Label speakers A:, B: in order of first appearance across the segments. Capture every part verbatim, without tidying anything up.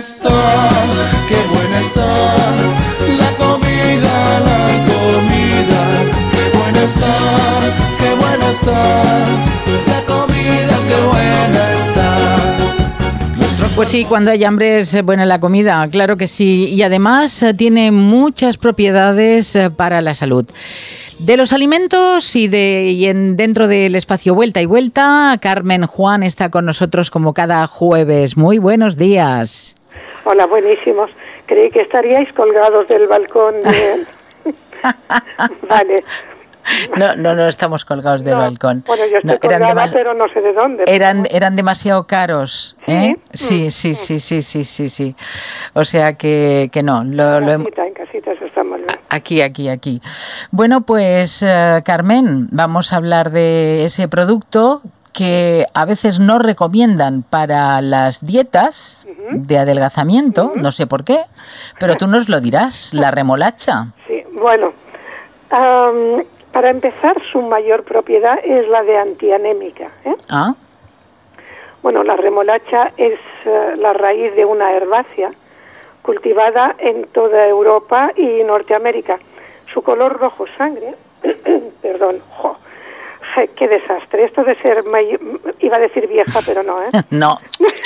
A: está, qué buena está la comida, la comida. Qué buena está, qué buena está la comida, qué buena está. Nuestro
B: Pues sí, cuando hay hambre es buena la comida, claro que sí. Y además eh, tiene muchas propiedades eh, para la salud. De los alimentos y, de, y en, dentro del espacio Vuelta y Vuelta, Carmen Juan está con nosotros como cada jueves. Muy buenos días.
C: Hola, buenísimos. Creí que estaríais colgados del balcón. De... Vale.
B: No, no, no estamos colgados del
C: no,
B: balcón.
C: Bueno, yo estoy
B: no,
C: colgada,
B: demas...
C: pero no sé de dónde.
B: Eran, eran demasiado caros, ¿eh?
C: Sí,
B: sí,
C: mm.
B: sí, sí, sí, sí, sí, sí. O sea que, que no. Lo,
C: en
B: lo
C: casita, hem... en casita, eso está muy bien.
B: Aquí, aquí, aquí. Bueno, pues, uh, Carmen, vamos a hablar de ese producto que a veces no recomiendan para las dietas uh-huh. de adelgazamiento, uh-huh. no sé por qué, pero tú nos lo dirás, la remolacha.
C: Sí, bueno, um, para empezar, su mayor propiedad es la de antianémica, ¿eh?
B: Ah.
C: Bueno, la remolacha es uh, la raíz de una herbácea cultivada en toda Europa y Norteamérica. Su color rojo sangre, perdón, jo, je, qué desastre. Esto de ser, may... iba a decir vieja, pero no, ¿eh?
B: No.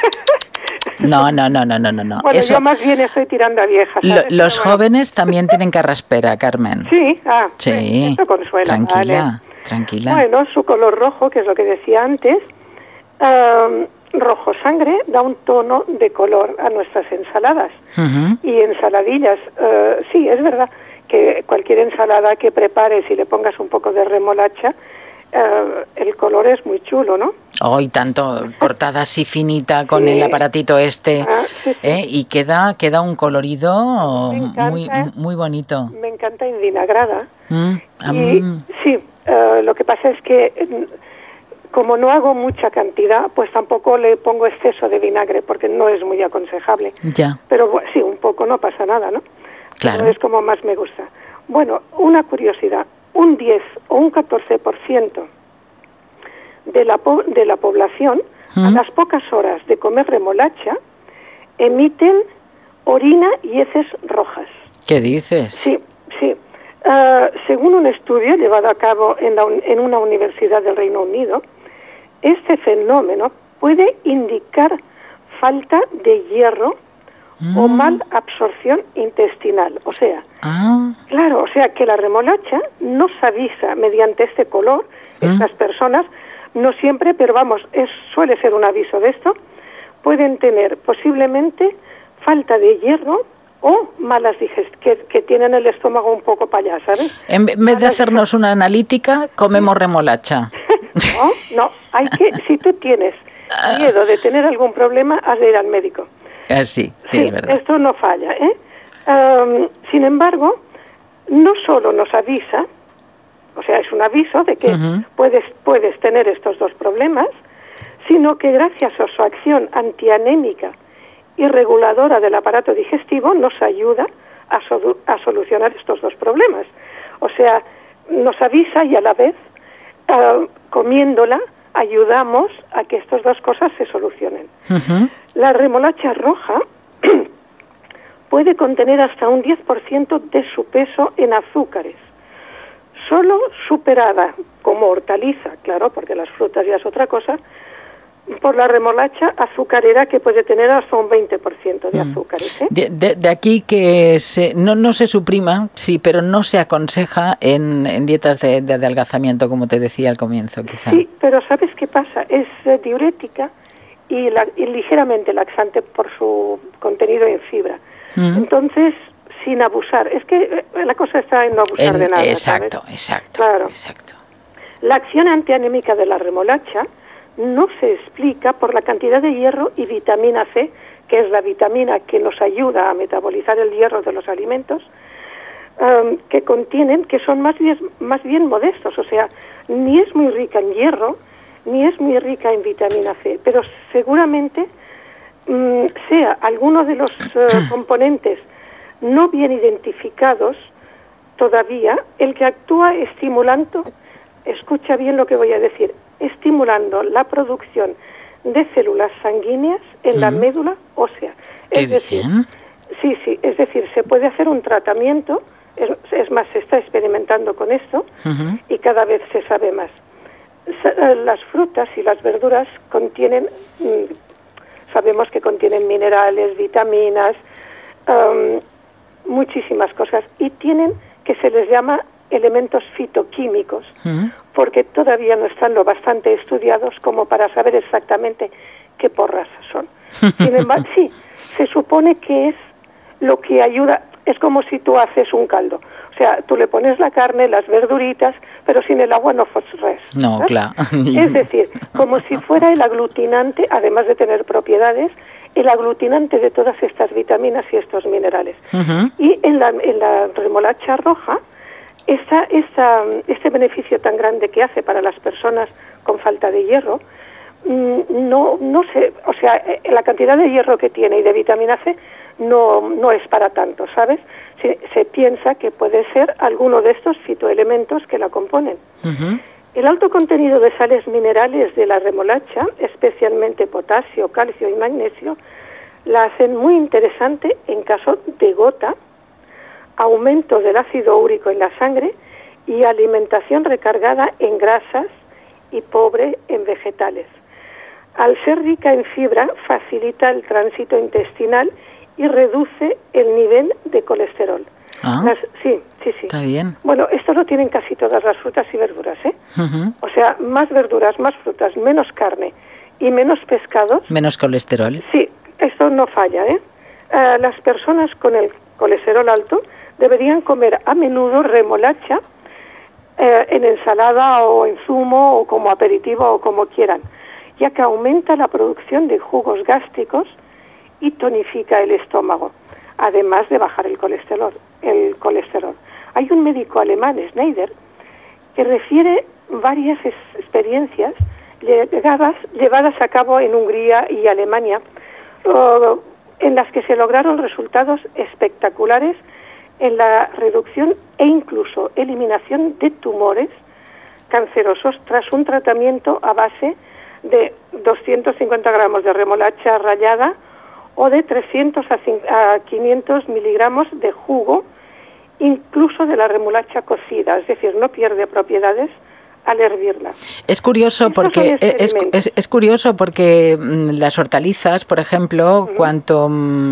B: No, no, no, no, no, no.
C: Bueno,
B: Eso...
C: yo más bien estoy tirando a vieja.
B: Lo, los bueno. jóvenes también tienen carraspera, Carmen.
C: Sí, ah,
B: sí.
C: Esto consuela.
B: Tranquila,
C: vale.
B: tranquila.
C: Bueno, su color rojo, que es lo que decía antes, um, rojo sangre, da un tono de color a nuestras ensaladas.
B: Uh-huh.
C: Y ensaladillas, uh, sí, es verdad que cualquier ensalada que prepares y le pongas un poco de remolacha, Uh, el color es muy chulo, ¿no?
B: Oh, y tanto, cortada así finita con
C: sí.
B: el aparatito este,
C: ah, sí, sí.
B: ¿eh? Y queda queda un colorido
C: encanta,
B: muy muy bonito.
C: Me encanta envinagrada.
B: Mm,
C: y
B: um.
C: sí, uh, lo que pasa es que como no hago mucha cantidad, pues tampoco le pongo exceso de vinagre porque no es muy aconsejable.
B: Ya.
C: Pero sí, un poco no pasa nada, ¿no?
B: Claro.
C: Pero es como más me gusta. Bueno, una curiosidad. Un diez o un catorce por ciento de la, po- de la población, ¿Mm? a las pocas horas de comer remolacha, emiten orina y heces rojas.
B: ¿Qué dices?
C: Sí, sí. Uh, según un estudio llevado a cabo en, la, en una universidad del Reino Unido, este fenómeno puede indicar falta de hierro Mm. o mal absorción intestinal, o sea,
B: ah.
C: claro, o sea que la remolacha nos avisa mediante este color, ¿Mm? Estas personas, no siempre, pero vamos, es, suele ser un aviso de esto, pueden tener posiblemente falta de hierro o malas digestiones, que, que tienen el estómago un poco para allá, ¿sabes?
B: En vez malas de hacernos una analítica, comemos remolacha.
C: No, no, hay que, si tú tienes miedo de tener algún problema, has de ir al médico.
B: Ah, sí, sí,
C: sí,
B: es verdad.
C: Esto no falla, ¿eh? Um, sin embargo, no solo nos avisa, o sea, es un aviso de que uh-huh. puedes, puedes tener estos dos problemas, sino que gracias a su acción antianémica y reguladora del aparato digestivo nos ayuda a, so- a solucionar estos dos problemas. O sea, nos avisa y a la vez, uh, comiéndola, ayudamos a que estas dos cosas se solucionen.
B: Uh-huh.
C: La remolacha roja puede contener hasta un diez por ciento de su peso en azúcares, solo superada como hortaliza, claro, porque las frutas ya es otra cosa, por la remolacha azucarera, que puede tener hasta un veinte por ciento de azúcares. ¿eh?
B: De, de, de aquí que se, no, no se suprima, sí, pero no se aconseja en, en dietas de, de adelgazamiento, como te decía al comienzo, quizá.
C: Sí, pero ¿sabes qué pasa? Es eh, diurética y, la, y ligeramente laxante por su contenido en fibra. Mm. Entonces, sin abusar. Es que eh, la cosa está en no abusar
B: en,
C: de nada.
B: Exacto,
C: ¿sabes?
B: exacto,
C: claro.
B: exacto.
C: La acción antianémica de la remolacha no se explica por la cantidad de hierro y vitamina C, que es la vitamina que nos ayuda a metabolizar el hierro de los alimentos, um, que contienen, que son más bien, más bien modestos, o sea, ni es muy rica en hierro, ni es muy rica en vitamina C, pero seguramente um, sea alguno de los uh, componentes no bien identificados todavía el que actúa estimulando, escucha bien lo que voy a decir, estimulando la producción de células sanguíneas en uh-huh. la médula ósea.
B: Qué
C: es decir,
B: bien.
C: sí, sí, es decir, se puede hacer un tratamiento, es, es más, se está experimentando con esto uh-huh. y cada vez se sabe más. Las frutas y las verduras contienen, sabemos que contienen minerales, vitaminas, um, muchísimas cosas, y tienen, que se les llama elementos fitoquímicos, uh-huh. porque todavía no están lo bastante estudiados como para saber exactamente qué porras son. Sin embargo, sí, se supone que es lo que ayuda, es como si tú haces un caldo. O sea, tú le pones la carne, las verduritas, pero sin el agua no fos res.
B: No, claro.
C: Es decir, como si fuera el aglutinante, además de tener propiedades, el aglutinante de todas estas vitaminas y estos minerales. Uh-huh. Y en la, en la remolacha roja, esta, esta, este beneficio tan grande que hace para las personas con falta de hierro, no, no sé, o sea, la cantidad de hierro que tiene y de vitamina C no, no es para tanto, ¿sabes? Se, se piensa que puede ser alguno de estos fitoelementos que la componen. Uh-huh. El alto contenido de sales minerales de la remolacha, especialmente potasio, calcio y magnesio, la hacen muy interesante en caso de gota, aumento del ácido úrico en la sangre y alimentación recargada en grasas y pobre en vegetales. Al ser rica en fibra, facilita el tránsito intestinal y reduce el nivel de colesterol.
B: Ah,
C: las, sí, sí, sí.
B: Está bien.
C: Bueno, esto lo tienen casi todas las frutas y verduras, ¿eh?
B: Uh-huh.
C: O sea, más verduras, más frutas, menos carne y menos pescados.
B: Menos colesterol.
C: Sí, esto no falla, ¿eh? Uh, las personas con el colesterol alto deberían comer a menudo remolacha eh, en ensalada o en zumo o como aperitivo o como quieran, ya que aumenta la producción de jugos gástricos y tonifica el estómago, además de bajar el colesterol. El colesterol. Hay un médico alemán, Schneider, que refiere varias experiencias llegadas, llevadas a cabo en Hungría y Alemania, uh, en las que se lograron resultados espectaculares en la reducción e incluso eliminación de tumores cancerosos tras un tratamiento a base de doscientos cincuenta gramos de remolacha rallada o de trescientos a quinientos miligramos de jugo, incluso de la remolacha cocida, es decir, no pierde propiedades al hervirla.
B: Es curioso
C: Estos
B: porque es, es, es curioso porque las hortalizas, por ejemplo, uh-huh. cuanto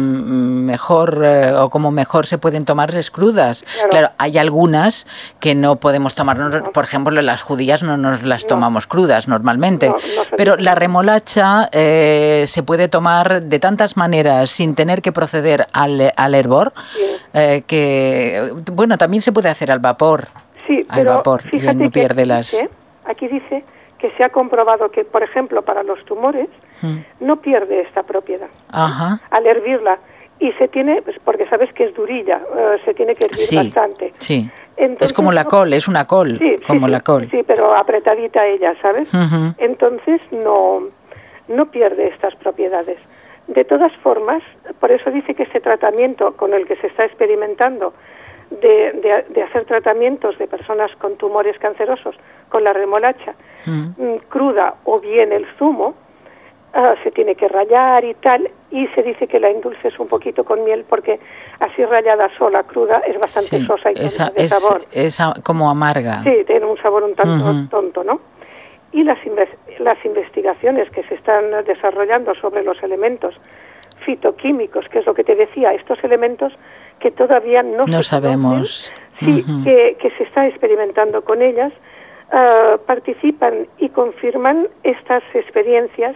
B: mejor eh, o como mejor se pueden tomar es crudas. Claro. claro, hay algunas que no podemos tomarnos, no. por ejemplo, las judías no nos las no. tomamos crudas normalmente, no, no pero la remolacha eh, se puede tomar de tantas maneras sin tener que proceder al, al hervor, sí. eh, que, bueno, también se puede hacer al vapor.
C: Sí,
B: al
C: pero
B: vapor,
C: fíjate
B: y no pierde
C: que aquí,
B: las...
C: dice, aquí dice que se ha comprobado que, por ejemplo, para los tumores hmm. no pierde esta propiedad.
B: Ajá.
C: Al hervirla. Y se tiene, pues, porque sabes que es durilla, uh, se tiene que hervir
B: sí,
C: bastante.
B: Sí,
C: Entonces,
B: es como la col, es una col,
C: sí,
B: como
C: sí,
B: la col.
C: Sí, pero apretadita ella, ¿sabes?
B: Uh-huh.
C: Entonces no, no pierde estas propiedades. De todas formas, por eso dice que este tratamiento con el que se está experimentando De, de, de hacer tratamientos de personas con tumores cancerosos con la remolacha mm. cruda o bien el zumo, uh, se tiene que rallar y tal, y se dice que la endulces un poquito con miel porque así rallada sola, cruda, es bastante
B: sí,
C: sosa y tonta de
B: es,
C: sabor.
B: Es como amarga.
C: Sí, tiene un sabor un tanto uh-huh. tonto, ¿no? Y las, inves- las investigaciones que se están desarrollando sobre los elementos fitoquímicos, que es lo que te decía, estos elementos que todavía no,
B: no
C: se
B: sabemos,
C: conocen, sí, uh-huh. que, que se está experimentando con ellas, uh, participan y confirman estas experiencias,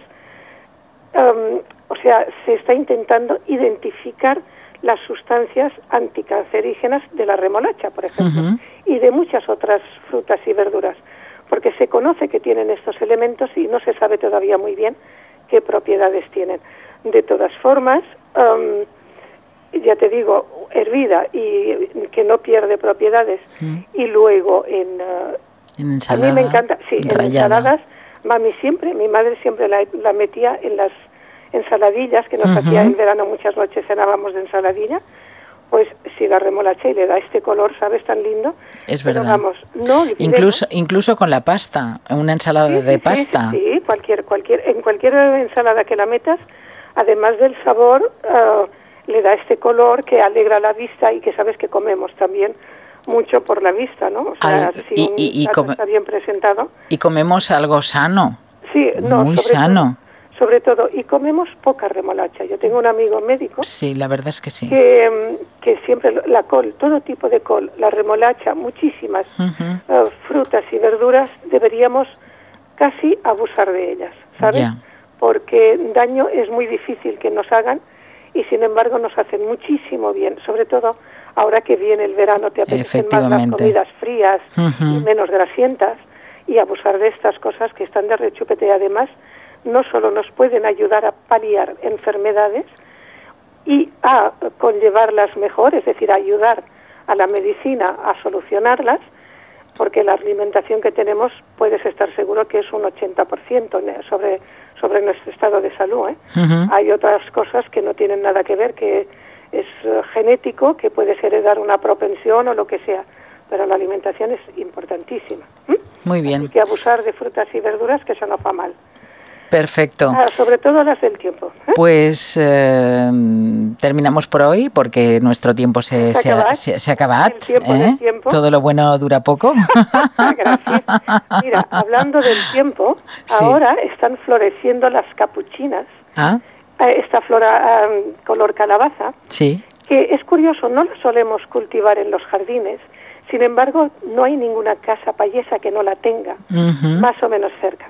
C: um, o sea, se está intentando identificar las sustancias anticancerígenas de la remolacha, por ejemplo, uh-huh. y de muchas otras frutas y verduras, porque se conoce que tienen estos elementos y no se sabe todavía muy bien qué propiedades tienen. De todas formas, um, ya te digo, hervida y que no pierde propiedades, mm. y luego en, uh,
B: en ensalada,
C: a mí me encanta, sí,
B: rallada.
C: En ensaladas, mami siempre, mi madre siempre la, la metía en las ensaladillas que nos uh-huh. hacía en verano, muchas noches cenábamos de ensaladilla, pues si la remolacha y le da este color, ¿sabes? Tan lindo.
B: Es verdad.
C: Pero vamos, no
B: incluso incluso con la pasta, una ensalada
C: sí,
B: de
C: sí,
B: pasta.
C: Sí, sí, cualquier cualquier en cualquier ensalada que la metas, además del sabor, uh, le da este color que alegra la vista y que sabes que comemos también mucho por la vista, ¿no? O sea,
B: Al,
C: si
B: y,
C: un
B: y, y
C: plato
B: come,
C: está bien presentado.
B: Y comemos algo sano.
C: Sí, no,
B: muy
C: sobre
B: sano.
C: Todo, sobre todo, y comemos poca remolacha. Yo tengo un amigo médico.
B: Sí, la verdad es que sí.
C: Que, que siempre la col, todo tipo de col, la remolacha, muchísimas uh-huh. uh, frutas y verduras, deberíamos casi abusar de ellas, ¿sabes?
B: Yeah.
C: Porque daño es muy difícil que nos hagan y sin embargo nos hacen muchísimo bien, sobre todo ahora que viene el verano, te apetecen más las comidas frías uh-huh. y menos grasientas, y abusar de estas cosas que están de rechupete y además no solo nos pueden ayudar a paliar enfermedades y a conllevarlas mejor, es decir, a ayudar a la medicina a solucionarlas, porque la alimentación que tenemos puedes estar seguro que es un ochenta por ciento sobre, sobre nuestro estado de salud, ¿eh? Uh-huh. Hay otras cosas que no tienen nada que ver, que es uh, genético, que puedes heredar una propensión o lo que sea, pero la alimentación es importantísima. ¿Mm?
B: Muy bien.
C: Hay que abusar de frutas y verduras, que eso no va mal.
B: Perfecto.
C: Ah, sobre todo las del tiempo. ¿eh?
B: Pues eh, terminamos por hoy porque nuestro tiempo se, se, ha, se, se ha acabado. ¿eh?
C: Tiempo.
B: Todo lo bueno dura poco.
C: Gracias. Mira, hablando del tiempo, sí. ahora están floreciendo las capuchinas.
B: ¿Ah?
C: Esta flora um, color calabaza.
B: Sí.
C: Que es curioso, no la solemos cultivar en los jardines. Sin embargo, no hay ninguna casa payesa que no la tenga, uh-huh. más o menos cerca.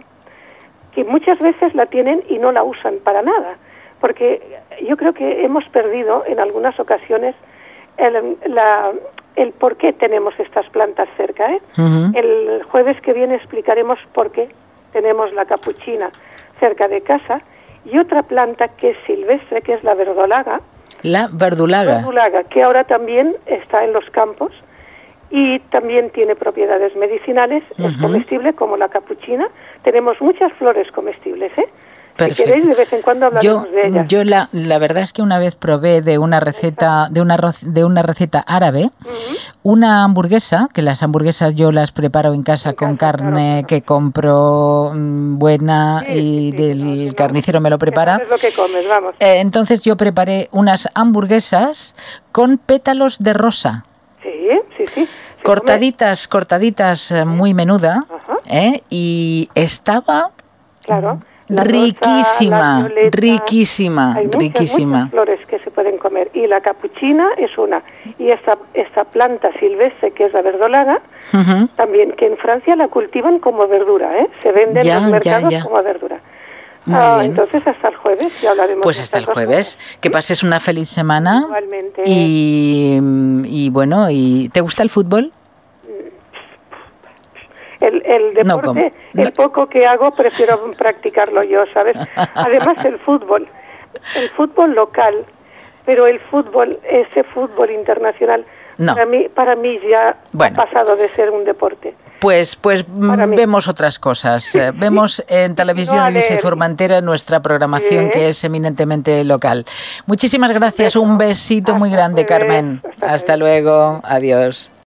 C: Que muchas veces la tienen y no la usan para nada, porque yo creo que hemos perdido en algunas ocasiones el, la, el por qué tenemos estas plantas cerca. ¿eh? Uh-huh. El jueves que viene explicaremos por qué tenemos la capuchina cerca de casa y otra planta que es silvestre, que es la verdolaga.
B: La verdulaga.
C: Verdulaga, que ahora también está en los campos y también tiene propiedades medicinales, uh-huh. es comestible como la capuchina. Tenemos muchas flores comestibles, ¿eh?
B: Perfecto.
C: Si queréis, de vez en cuando hablaremos
B: yo,
C: de ellas.
B: Yo la, la verdad es que una vez probé de una receta de una de una receta árabe, uh-huh. una hamburguesa, que las hamburguesas yo las preparo en casa en con casa, carne claro. que compro mmm, buena sí, y sí, del no, no, carnicero me lo prepara.
C: Es lo que comes, vamos.
B: Eh, entonces yo preparé unas hamburguesas con pétalos de rosa.
C: Sí, sí, sí.
B: Cortaditas, cortaditas uh-huh. muy menuda, uh-huh. ¿eh? Y estaba
C: claro.
B: La riquísima, rosa, violeta, riquísima,
C: hay muchas,
B: riquísima.
C: Muchas flores que se pueden comer y la capuchina es una. Y esta esta planta silvestre que es la verdolaga, uh-huh. también que en Francia la cultivan como verdura, ¿eh? Se vende en los mercados ya, ya. como verdura. Ah, entonces hasta el jueves ya hablaremos.
B: Pues hasta el jueves. Cosas. Que pases una feliz semana.
C: Igualmente.
B: Y, y bueno, y ¿te gusta el fútbol?
C: El, el deporte, no, el poco que hago, prefiero practicarlo yo, ¿sabes? Además, el fútbol, el fútbol local, pero el fútbol, ese fútbol internacional, no. para mí para mí ya bueno. ha pasado de ser un deporte.
B: Pues pues vemos otras cosas. Sí, vemos sí. en Televisión no, Divisa y Formentera nuestra programación sí. que es eminentemente local. Muchísimas gracias, un besito Hasta muy grande, jueves. Carmen. Hasta, Hasta luego, adiós.